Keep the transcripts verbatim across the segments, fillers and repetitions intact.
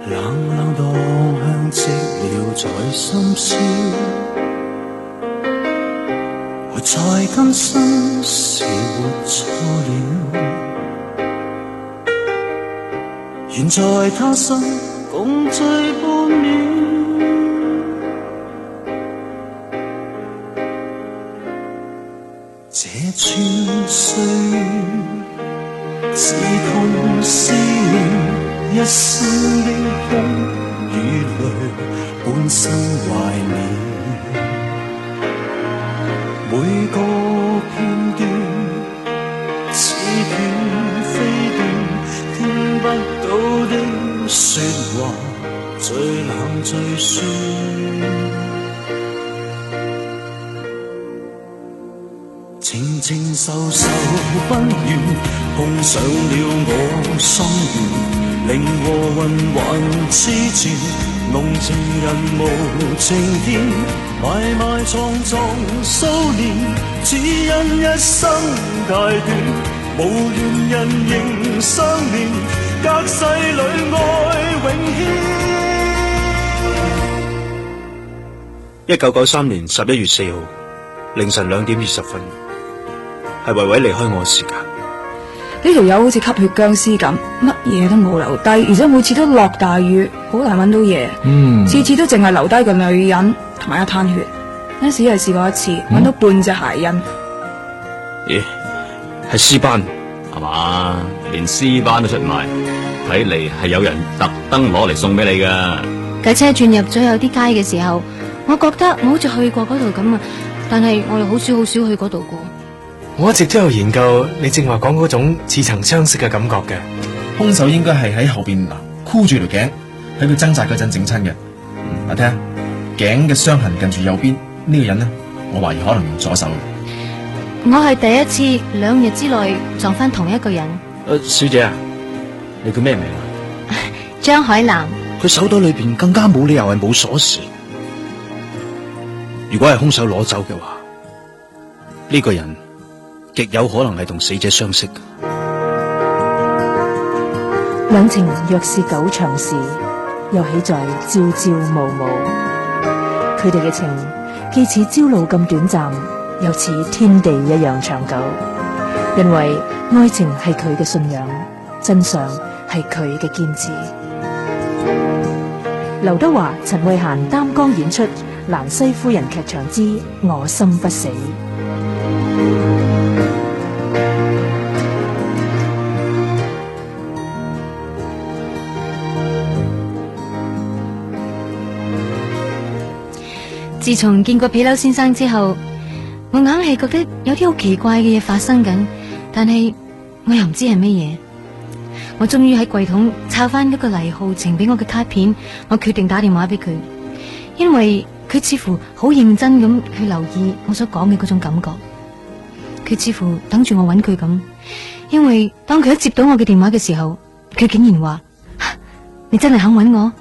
冷冷當香積了在深宵，活在今生是活錯了，願在他生共聚半秒。這串歲月刺痛思念，一生的風與淚半生懷念，每個片段似斷飛斷，聽不到的說話最冷最酸，情情愁愁不願碰上了我心願，令和魂還痴纏，濃情人無情天，埋埋藏藏數年，只因一生太短，無緣人仍相戀，隔世裏愛永牽。 一九九三年十一月四號凌晨兩點二十分，係維維離開我嘅時間。 呢條友好似吸血僵屍咁，乜嘢都冇留低，而且每次都落大雨，好難揾到嘢。嗯，次次都淨係留低個女人同埋一灘血。嗰時係試過一次，揾、嗯、到半隻鞋印。 咦，係屍斑係嘛？連屍斑都出埋，睇嚟係有人特登攞嚟送俾你噶。 架車轉入咗有啲街嘅時候，我覺得我好似去過嗰度咁啊，但係我又好少好少去嗰度過。 我一直都有研究你正話講嗰種似曾相識嘅感覺嘅。 兇手應該係喺後邊嗱箍住條頸，喺佢掙扎嗰陣整親嘅。嗱，睇下頸嘅傷痕近住右邊，呢、這個人呢，我懷疑可能用左手。 我係第一次兩日之內撞翻同一個人。 誒、呃，小姐啊，你叫咩名啊？ 張海南。 佢手袋裏邊更加冇理由係冇鎖匙。如果係兇手攞走嘅話，呢、這個人極有可能係同死者相識。 兩情若是久長時，又豈在朝朝暮暮。佢哋嘅情既似朝露咁短暫，又似天地一樣長久。因為愛情係佢嘅信仰，真相係佢嘅堅持。劉德華、陳慧嫻擔綱演出《蘭西夫人劇場之我心不死》。 自從見過皮褸先生之後，我硬係覺得有啲好奇怪嘅嘢發生緊，但係我又唔知係乜嘢。我終於喺櫃桶抄翻一個黎浩呈俾我嘅卡片，我決定打電話俾佢，因為佢似乎好認真咁去留意我所講嘅嗰種感覺。佢似乎等住我揾佢咁，因為當佢一接到我嘅電話嘅時候，佢竟然話：你真係肯揾我？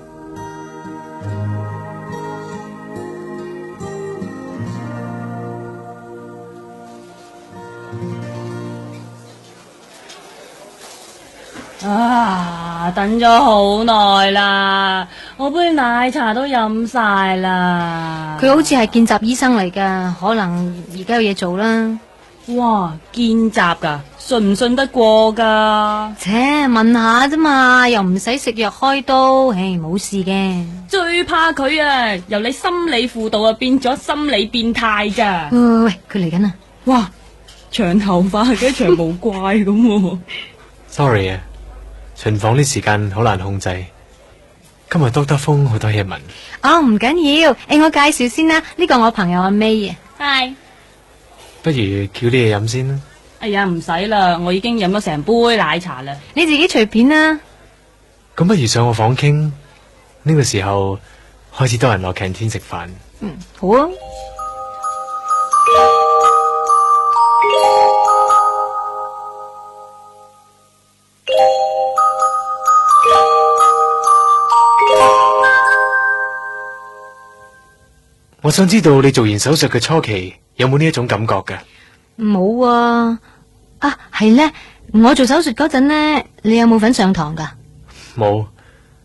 啊！等咗好耐啦，我杯奶茶都飲晒啦。 佢好似係見習醫生嚟噶，可能而家有嘢做啦。 哇！見習噶，信唔信得過噶？ 切，問下啫嘛，又唔使食藥開刀，唉，冇事嘅。 最怕佢啊，由你心理輔導啊變咗心理變態噶。 喂喂喂，佢嚟緊啊！ 哇，長頭髮幾長毛怪咁。 Sorry 啊。巡房啲時間好難控制，今日多得風好多嘢聞。 哦，唔緊要，誒，我介紹先啦，呢個我朋友阿 May 啊。 係。 不如叫啲嘢飲先啦。 哎呀，唔使啦，我已經飲咗成杯奶茶啦。 你自己隨便啦。 咁不如上我房傾，呢個時候開始多人落 canteen 食飯。 嗯，好啊。 我想知道你做完手術嘅初期有冇呢一種感覺㗎？ 冇啊！啊，係咧，我做手術嗰陣咧，你有冇份上堂㗎？ 冇，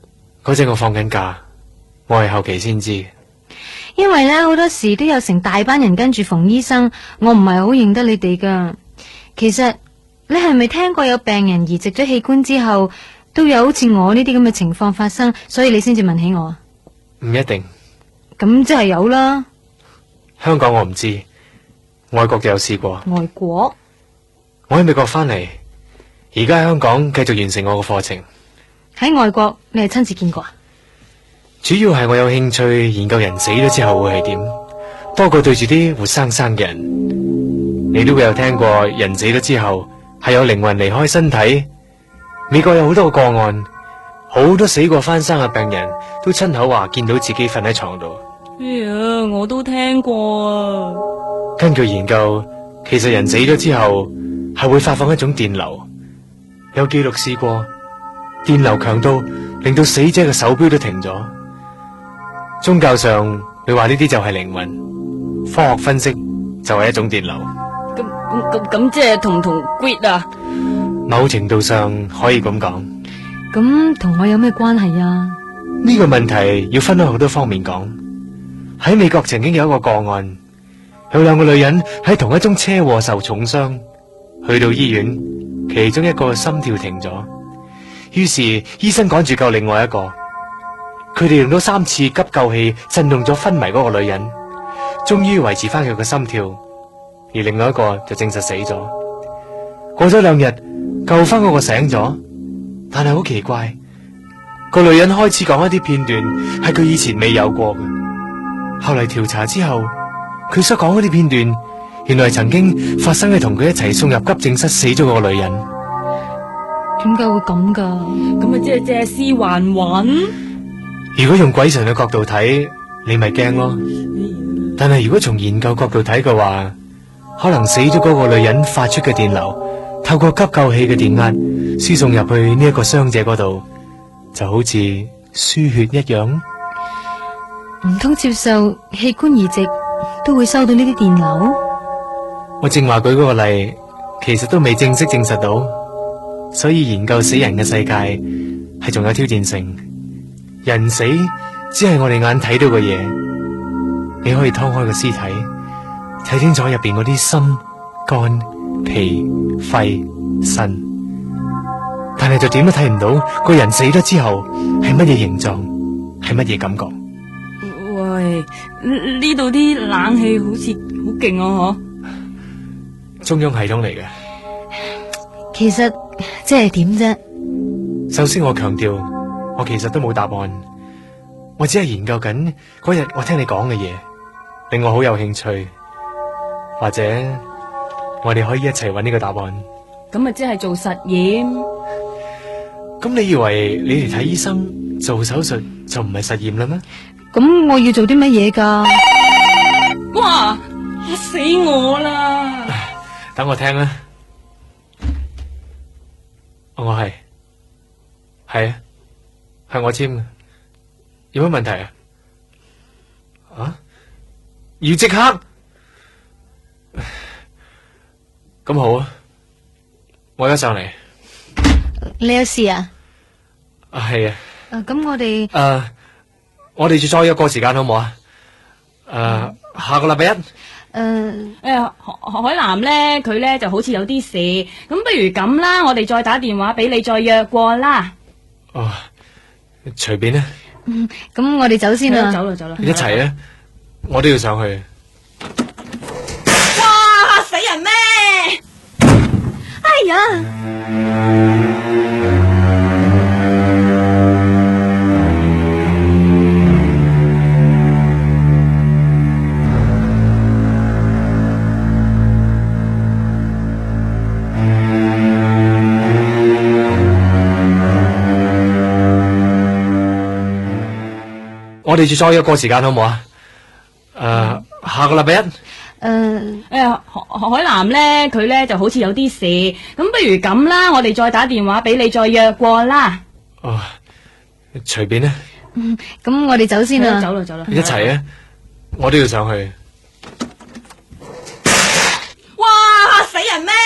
嗰陣我放緊假，我係後期先知。 因為咧好多時都有成大班人跟住馮醫生，我唔係好認得你哋噶。其實你係咪聽過有病人移植咗器官之後都有好似我呢啲咁嘅情況發生，所以你先至問起我？ 唔一定。 咁即係有啦。 香港我唔知，外國就有試過。 外國？ 我喺美國翻嚟，而家喺香港繼續完成我嘅課程。 喺外國你係親自見過啊？ 主要係我有興趣研究人死咗之後會係點，多過對住啲活生生嘅人。你都會有聽過人死咗之後係有靈魂離開身體。美國有好多個個案，好多死過翻生嘅病人都親口話見到自己瞓喺床度。 哎呀，我都聽過啊。 根據研究，其實人死咗之後係會發放一種電流，有記錄試過，電流強到令到死者嘅手錶都停咗。宗教上你話呢啲就係靈魂，科學分析就係一種電流。 咁咁咁咁即係同唔同 grid 啊？ 某程度上可以咁講。 咁同我有咩關係啊？ 呢個問題要分開好多方面講。喺美國曾經有一個個案，有兩個女人喺同一宗車禍受重傷，去到醫院，其中一個心跳停咗，於是醫生趕住救另外一個。佢哋用咗三次急救器震動咗昏迷嗰個女人，終於維持翻佢嘅心跳，而另外一個就證實死咗。過咗兩日，救翻嗰個醒咗，但係好奇怪，個女人開始講一啲片段係佢以前未有過嘅。後嚟調查之後，佢所講嗰啲片段，原來曾經發生喺同佢一齊送入急症室死咗嗰個女人。 點解會咁噶？ 咁咪即係借屍還魂？ 如果用鬼神嘅角度睇，你咪驚咯。但係如果從研究角度睇嘅話，可能死咗嗰個女人發出嘅電流，透過急救器嘅電壓輸送入去呢一個傷者嗰度，就好似輸血一樣。 唔通接受器官移植都會收到呢啲電流？ 我正話舉嗰個例，其實都未正式證實到，所以研究死人嘅世界係仲有挑戰性。人死只係我哋眼睇到嘅嘢，你可以劏開個屍體，睇清楚入邊嗰啲心、肝、脾、肺、腎，但係就點都睇唔到個人死咗之後係乜嘢形狀，係乜嘢感覺。 喂，呢度啲冷氣好似好勁啊！嗬， 中央系統嚟嘅。 其實即係點啫？ 首先我強調，我其實都冇答案，我只係研究緊嗰日我聽你講嘅嘢，令我好有興趣。或者我哋可以一齊揾呢個答案。 咁咪即係做實驗？ 咁你以為你嚟睇醫生做手術就唔係實驗啦咩？ 咁我要做啲乜嘢噶？ 哇！嚇死我啦！ 等我聽啦。我係係啊，係我簽嘅。有乜問題啊？啊？要即刻？咁好啊，我而家上嚟。 你有事啊？ 啊，係啊。 誒，咁我哋誒，我哋再約個時間好唔好啊？誒，下個禮拜一。 誒誒，海海南咧，佢咧就好似有啲事，咁不如咁啦，我哋再打電話俾你，再約過啦。 哦，隨便啦。 嗯，咁我哋走先啦。 走啦，走啦。 一齊啊！我都要上去。 哇！嚇死人咩？ 哎呀！ 我哋再約個時間好唔好啊？誒，下個禮拜一。 誒誒，海海南咧，佢咧就好似有啲事，咁不如咁啦，我哋再打電話俾你，再約過啦。 哦，隨便啦。 嗯，咁我哋走先啦。 走啦，走啦。 一齊啊！我都要上去。 哇！嚇死人咩？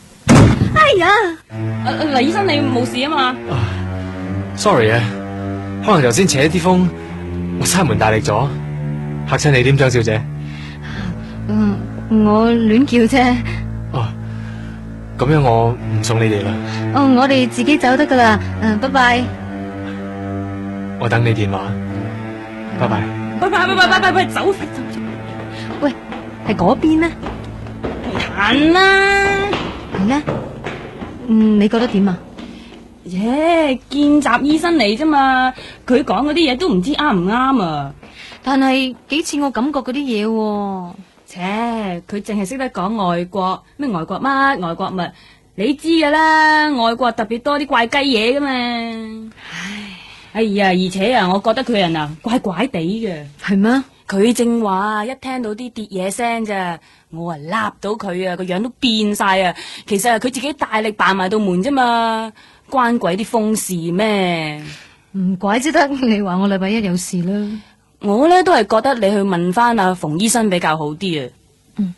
哎呀！ 誒，黎醫生，你冇事啊嘛？ Sorry 啊， 可能頭先扯啲風，我閂門大力咗，嚇親你點，張小姐？ 嗯，我亂叫啫。 哦，咁樣我唔送你哋啦。 哦，我哋自己走得噶啦。嗯，拜拜。 我等你電話。拜拜。 拜拜拜拜拜拜拜，走快走。 喂，係嗰邊咩？ 行啦。 係咧。嗯，你覺得點啊？ 耶、yeah, 見習醫生嚟啫嘛，佢講嗰啲嘢都唔知啱唔啱啊！ 但係幾似我感覺嗰啲嘢喎。 切，佢淨係識得講外國咩外國乜外國物，你知噶啦，外國特別多啲怪雞嘢噶嘛。唉，哎呀，而且啊，我覺得佢人啊怪怪地嘅。 係咩？ 佢正話一聽到啲跌嘢聲咋，我啊揦到佢啊個樣都變晒啊！其實係佢自己大力扮埋道門啫嘛。關鬼啲風事咩？ 唔怪之得你話我禮拜一有事啦。 我呢都係覺得你去問翻阿馮醫生比較好啲啊。 嗯。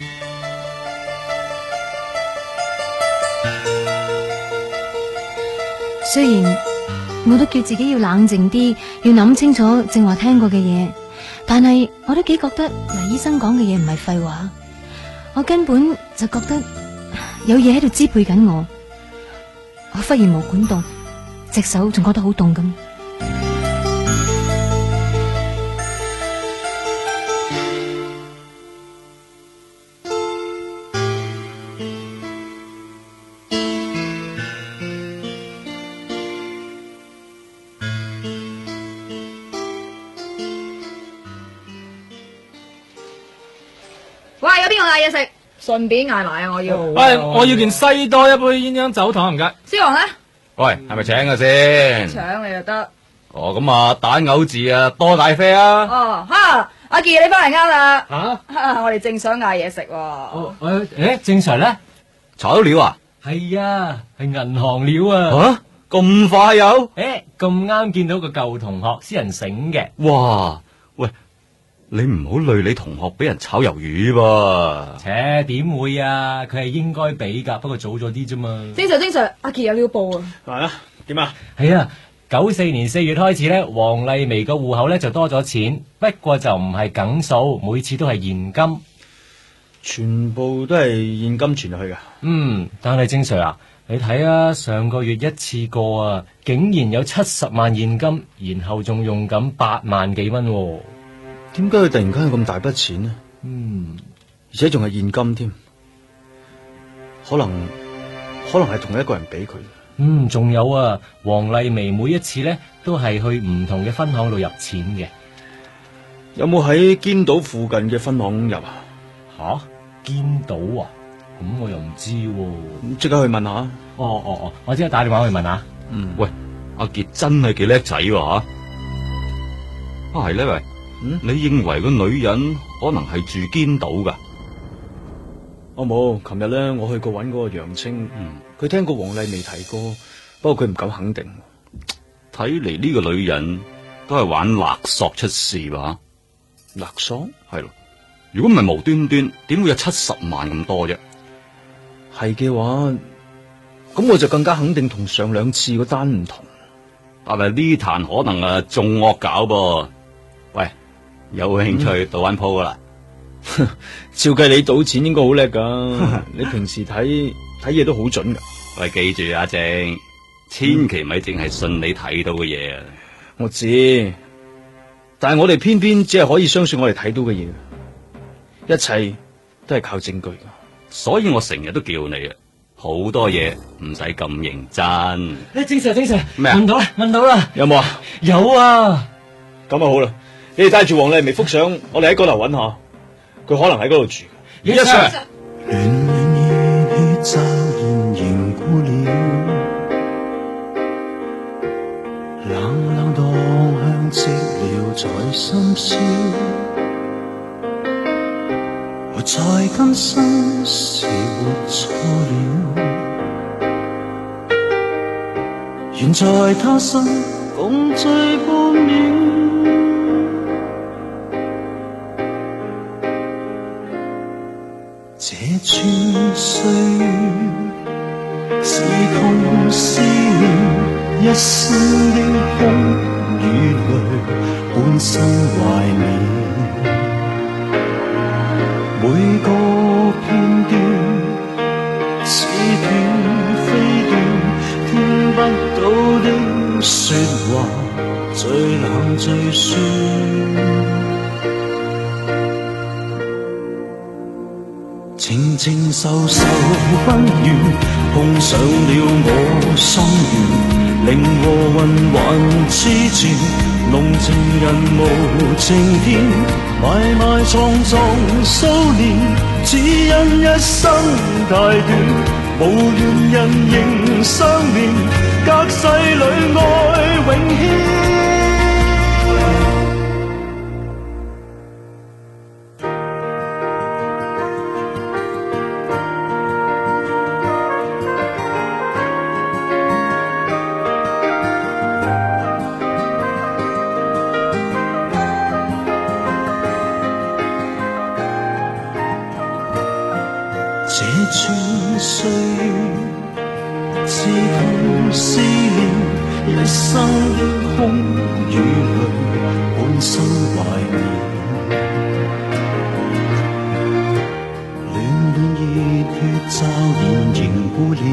雖然我都叫自己要冷靜啲，要諗清楚正話聽過嘅嘢，但係我都幾覺得黎醫生講嘅嘢唔係廢話，我根本就覺得有嘢喺度支配緊我。我忽然毛管凍，隻手仲覺得好凍咁。 喂，有邊個嗌嘢食？順便嗌埋啊！我要。 喂，我要件西多一杯鴛鴦酒糖唔該。 司王咧？ 喂，係咪請嘅先？ 請你就得。 哦，咁啊，蛋牛治啊，多大啡啊？ 哦，哈，阿杰你翻嚟啱啦。 吓， 我哋正想嗌嘢食喎。 哦，誒，誒，正常咧？ 查到料啊？ 係啊，係銀行料啊。 吓，咁快有？ 誒，咁啱見到個舊同學，私人醒嘅。 哇，喂！你唔好累你同學俾人炒魷魚噃。 切，點會啊？佢係應該俾噶，不過早咗啲啫嘛。 正常正常，阿杰有料報啊。 係啊，點啊？ 係啊，九四年四月開始咧，黃麗薇個戶口咧就多咗錢，不過就唔係梗數，每次都係現金。 全部都係現金存入去噶。 嗯，但係正常啊，你睇啊，上個月一次過啊，竟然有七十萬現金，然後仲用緊八萬幾蚊。 點解佢突然間有咁大筆錢呢？ 嗯， 而且仲係現金添，可能可能係同一個人俾佢。 嗯，仲有啊，黃麗薇每一次咧都係去唔同嘅分行度入錢嘅。 有冇喺堅島附近嘅分行入啊？ 吓，堅島啊？咁我又唔知喎。 即刻去問下。 哦哦哦，我即刻打電話去問下。 嗯，喂，阿杰真係幾叻仔喎吓。啊係咧喂。嗯，你認為個女人可能係住堅島噶？ 我冇，琴日咧我去過搵嗰個楊青，佢、嗯、聽過黃麗薇提過，不過佢唔敢肯定。 睇嚟呢個女人都係玩勒索出事吧？ 勒索？ 係咯，如果唔係無端端，點會有七十萬咁多啫？ 係嘅話，咁我就更加肯定同上兩次嗰單唔同。 但係呢壇可能啊仲惡搞噃。喂！有興趣賭玩鋪噶啦？ 照計你賭錢應該好叻噶，你平時睇睇嘢都好準噶。 喂，記住阿正，千祈咪淨係信你睇到嘅嘢啊！ 我知，但係我哋偏偏只係可以相信我哋睇到嘅嘢，一切都係靠證據噶。 所以我成日都叫你啊，好多嘢唔使咁認真。 誒，正常正常， 咩啊？ 問到啦，問到啦， 有冇啊？ 有啊， 咁啊好啦。你哋帶住黃麗薇幅相，我哋喺嗰度揾下，佢可能喺嗰度住。 一上， 暖暖熱氣驟然凝固了，冷冷蕩向寂寥在深宵，活在今生是活錯了，願在他生共聚半秒。這串歲月是痛是妙，一生的空與半生懷念，每個片段似斷非斷，聽不到的說話最冷最酸。情情受受不怨，碰上了我心願，令和魂還痴纏，濃情人無情天，埋埋藏藏數年，只因一生太短，無緣人仍相連，隔世裏愛永牽。這串歲月，刺痛思念，一生的空與淚，半生懷念。暖暖熱血驟然凝固了，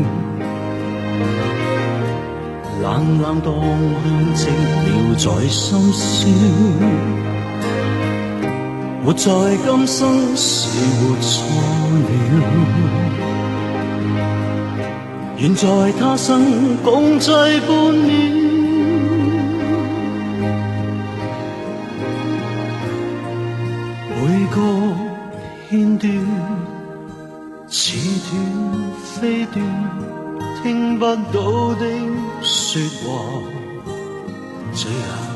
冷冷當香寂寥在深宵。活在今生是活錯了，願在他生共濟半秒。每個片段似斷非斷，聽不到的說話最後